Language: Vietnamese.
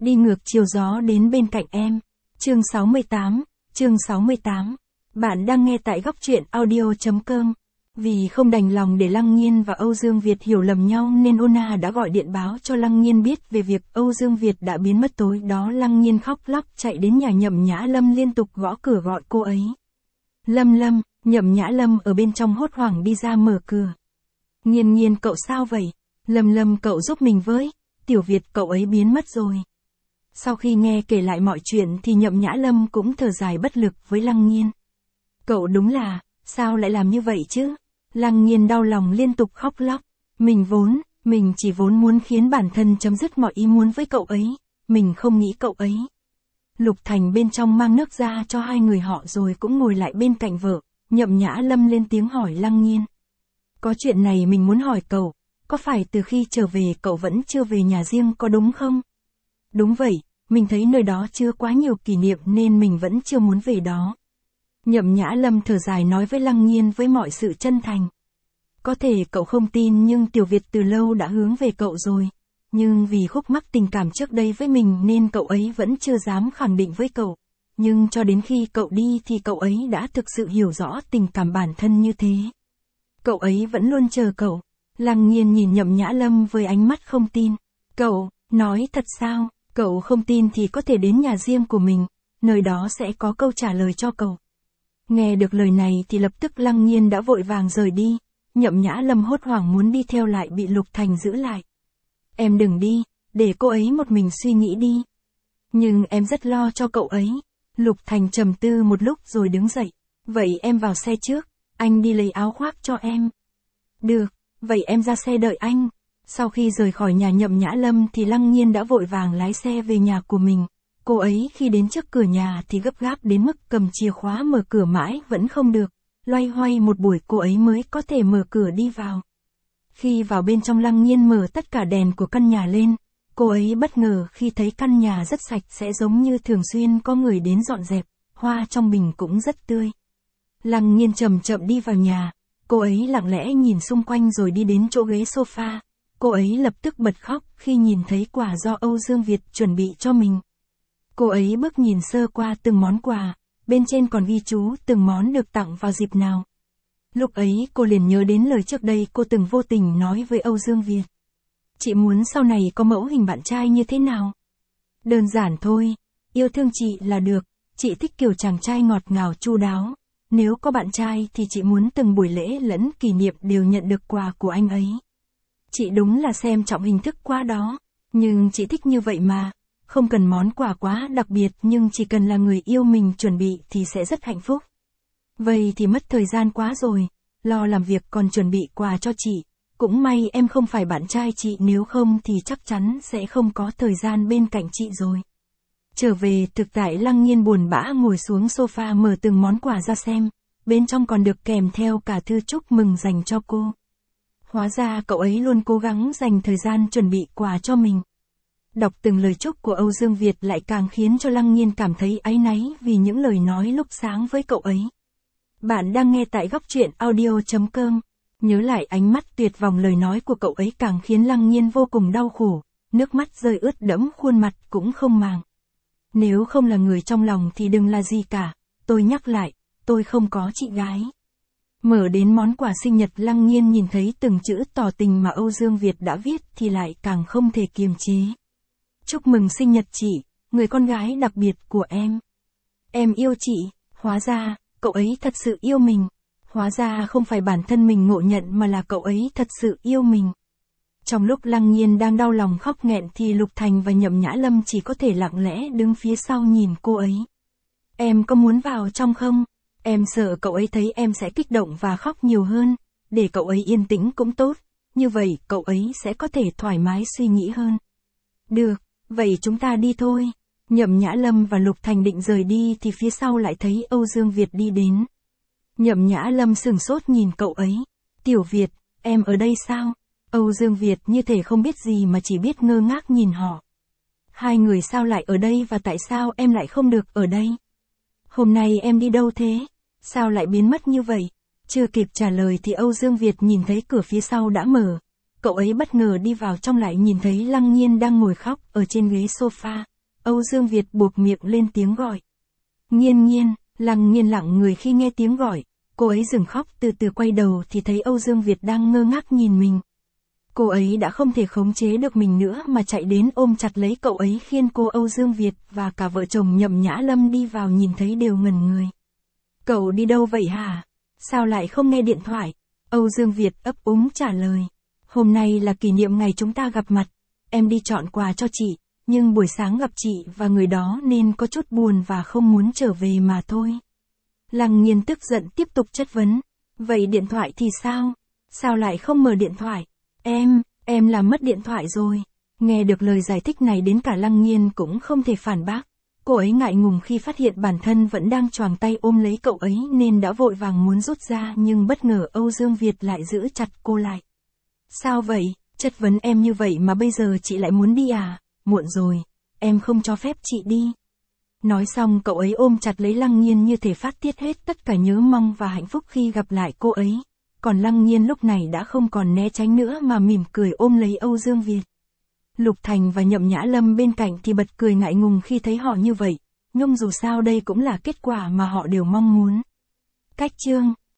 Đi ngược chiều gió đến bên cạnh em. Chương 68. Bạn đang nghe tại góc truyện audio.com. Vì không đành lòng để Lăng Nhiên và Âu Dương Việt hiểu lầm nhau nên Ona đã gọi điện báo cho Lăng Nhiên biết về việc Âu Dương Việt đã biến mất. Tối đó Lăng Nhiên khóc lóc chạy đến nhà Nhậm Nhã Lâm liên tục gõ cửa gọi cô ấy. Lâm, Nhậm Nhã Lâm ở bên trong hốt hoảng đi ra mở cửa. Nhiên cậu sao vậy? Lâm cậu giúp mình với, Tiểu Việt cậu ấy biến mất rồi. Sau khi nghe kể lại mọi chuyện thì Nhậm Nhã Lâm cũng thở dài bất lực với Lăng Nhiên. Cậu đúng là, sao lại làm như vậy chứ? Lăng Nhiên đau lòng liên tục khóc lóc. Mình chỉ vốn muốn khiến bản thân chấm dứt mọi ý muốn với cậu ấy, mình không nghĩ cậu ấy. Lục Thành bên trong mang nước ra cho hai người họ rồi cũng ngồi lại bên cạnh vợ, Nhậm Nhã Lâm lên tiếng hỏi Lăng Nhiên. Có chuyện này mình muốn hỏi cậu, có phải từ khi trở về cậu vẫn chưa về nhà riêng có đúng không? Đúng vậy, mình thấy nơi đó chưa quá nhiều kỷ niệm nên mình vẫn chưa muốn về đó. Nhậm Nhã Lâm thở dài nói với Lăng Nhiên với mọi sự chân thành. Có thể cậu không tin nhưng Tiểu Việt từ lâu đã hướng về cậu rồi. Nhưng vì khúc mắc tình cảm trước đây với mình nên cậu ấy vẫn chưa dám khẳng định với cậu. Nhưng cho đến khi cậu đi thì cậu ấy đã thực sự hiểu rõ tình cảm bản thân như thế. Cậu ấy vẫn luôn chờ cậu. Lăng Nhiên nhìn Nhậm Nhã Lâm với ánh mắt không tin. Cậu, nói thật sao? Cậu không tin thì có thể đến nhà riêng của mình, nơi đó sẽ có câu trả lời cho cậu. Nghe được lời này thì lập tức Lăng Nhiên đã vội vàng rời đi. Nhậm Nhã Lâm hốt hoảng muốn đi theo lại bị Lục Thành giữ lại. Em đừng đi, để cô ấy một mình suy nghĩ đi. Nhưng em rất lo cho cậu ấy. Lục Thành trầm tư một lúc rồi đứng dậy. Vậy em vào xe trước, anh đi lấy áo khoác cho em. Được, vậy em ra xe đợi anh. Sau khi rời khỏi nhà Nhậm Nhã Lâm thì Lăng Nhiên đã vội vàng lái xe về nhà của mình. Cô ấy khi đến trước cửa nhà thì gấp gáp đến mức cầm chìa khóa mở cửa mãi vẫn không được. Loay hoay một buổi cô ấy mới có thể mở cửa đi vào. Khi vào bên trong Lăng Nhiên mở tất cả đèn của căn nhà lên. Cô ấy bất ngờ khi thấy căn nhà rất sạch sẽ giống như thường xuyên có người đến dọn dẹp, hoa trong bình cũng rất tươi. Lăng Nhiên chậm chậm đi vào nhà. Cô ấy lặng lẽ nhìn xung quanh rồi đi đến chỗ ghế sofa. Cô ấy lập tức bật khóc khi nhìn thấy quà do Âu Dương Việt chuẩn bị cho mình. Cô ấy bước nhìn sơ qua từng món quà, bên trên còn ghi chú từng món được tặng vào dịp nào. Lúc ấy cô liền nhớ đến lời trước đây cô từng vô tình nói với Âu Dương Việt. Chị muốn sau này có mẫu hình bạn trai như thế nào? Đơn giản thôi, yêu thương chị là được, chị thích kiểu chàng trai ngọt ngào chu đáo. Nếu có bạn trai thì chị muốn từng buổi lễ lẫn kỷ niệm đều nhận được quà của anh ấy. Chị đúng là xem trọng hình thức quá đó, nhưng chị thích như vậy mà, không cần món quà quá đặc biệt nhưng chỉ cần là người yêu mình chuẩn bị thì sẽ rất hạnh phúc. Vậy thì mất thời gian quá rồi, lo làm việc còn chuẩn bị quà cho chị, cũng may em không phải bạn trai chị nếu không thì chắc chắn sẽ không có thời gian bên cạnh chị rồi. Trở về thực tại Lăng Nhiên buồn bã ngồi xuống sofa mở từng món quà ra xem, bên trong còn được kèm theo cả thư chúc mừng dành cho cô. Hóa ra cậu ấy luôn cố gắng dành thời gian chuẩn bị quà cho mình. Đọc từng lời chúc của Âu Dương Việt lại càng khiến cho Lăng Nhiên cảm thấy áy náy vì những lời nói lúc sáng với cậu ấy. Bạn đang nghe tại góc truyện audio.com. Nhớ lại ánh mắt tuyệt vọng lời nói của cậu ấy càng khiến Lăng Nhiên vô cùng đau khổ, nước mắt rơi ướt đẫm khuôn mặt cũng không màng. Nếu không là người trong lòng thì đừng là gì cả, tôi nhắc lại, tôi không có chị gái. Mở đến món quà sinh nhật Lăng Nhiên nhìn thấy từng chữ tỏ tình mà Âu Dương Việt đã viết thì lại càng không thể kiềm chế. Chúc mừng sinh nhật chị, người con gái đặc biệt của em. Em yêu chị, hóa ra, cậu ấy thật sự yêu mình. Hóa ra không phải bản thân mình ngộ nhận mà là cậu ấy thật sự yêu mình. Trong lúc Lăng Nhiên đang đau lòng khóc nghẹn thì Lục Thành và Nhậm Nhã Lâm chỉ có thể lặng lẽ đứng phía sau nhìn cô ấy. Em có muốn vào trong không? Em sợ cậu ấy thấy em sẽ kích động và khóc nhiều hơn, để cậu ấy yên tĩnh cũng tốt, như vậy cậu ấy sẽ có thể thoải mái suy nghĩ hơn. Được, vậy chúng ta đi thôi. Nhậm Nhã Lâm và Lục Thành định rời đi thì phía sau lại thấy Âu Dương Việt đi đến. Nhậm Nhã Lâm sửng sốt nhìn cậu ấy. Tiểu Việt, em ở đây sao? Âu Dương Việt như thể không biết gì mà chỉ biết ngơ ngác nhìn họ. Hai người sao lại ở đây và tại sao em lại không được ở đây? Hôm nay em đi đâu thế? Sao lại biến mất như vậy? Chưa kịp trả lời thì Âu Dương Việt nhìn thấy cửa phía sau đã mở. Cậu ấy bất ngờ đi vào trong lại nhìn thấy Lăng Nhiên đang ngồi khóc ở trên ghế sofa. Âu Dương Việt buột miệng lên tiếng gọi. Nghiên Nghiên, Lăng Nghiên lặng người khi nghe tiếng gọi, cô ấy dừng khóc từ từ quay đầu thì thấy Âu Dương Việt đang ngơ ngác nhìn mình. Cô ấy đã không thể khống chế được mình nữa mà chạy đến ôm chặt lấy cậu ấy khiêng cô Âu Dương Việt và cả vợ chồng Nhậm Nhã Lâm đi vào nhìn thấy đều ngẩn người. Cậu đi đâu vậy hả? Sao lại không nghe điện thoại? Âu Dương Việt ấp úng trả lời. Hôm nay là kỷ niệm ngày chúng ta gặp mặt. Em đi chọn quà cho chị, nhưng buổi sáng gặp chị và người đó nên có chút buồn và không muốn trở về mà thôi. Lăng Nghiên tức giận tiếp tục chất vấn. Vậy điện thoại thì sao? Sao lại không mở điện thoại? Em làm mất điện thoại rồi. Nghe được lời giải thích này đến cả Lăng Nghiên cũng không thể phản bác. Cô ấy ngại ngùng khi phát hiện bản thân vẫn đang choàng tay ôm lấy cậu ấy nên đã vội vàng muốn rút ra nhưng bất ngờ Âu Dương Việt lại giữ chặt cô lại. Sao vậy? Chất vấn em như vậy mà bây giờ chị lại muốn đi à? Muộn rồi, em không cho phép chị đi. Nói xong cậu ấy ôm chặt lấy Lăng Nghiên như thể phát tiết hết tất cả nhớ mong và hạnh phúc khi gặp lại cô ấy. Còn Lăng Nghiên lúc này đã không còn né tránh nữa mà mỉm cười ôm lấy Âu Dương Việt. Lục Thành và Nhậm Nhã Lâm bên cạnh thì bật cười ngại ngùng khi thấy họ như vậy, nhưng dù sao đây cũng là kết quả mà họ đều mong muốn. Cách chương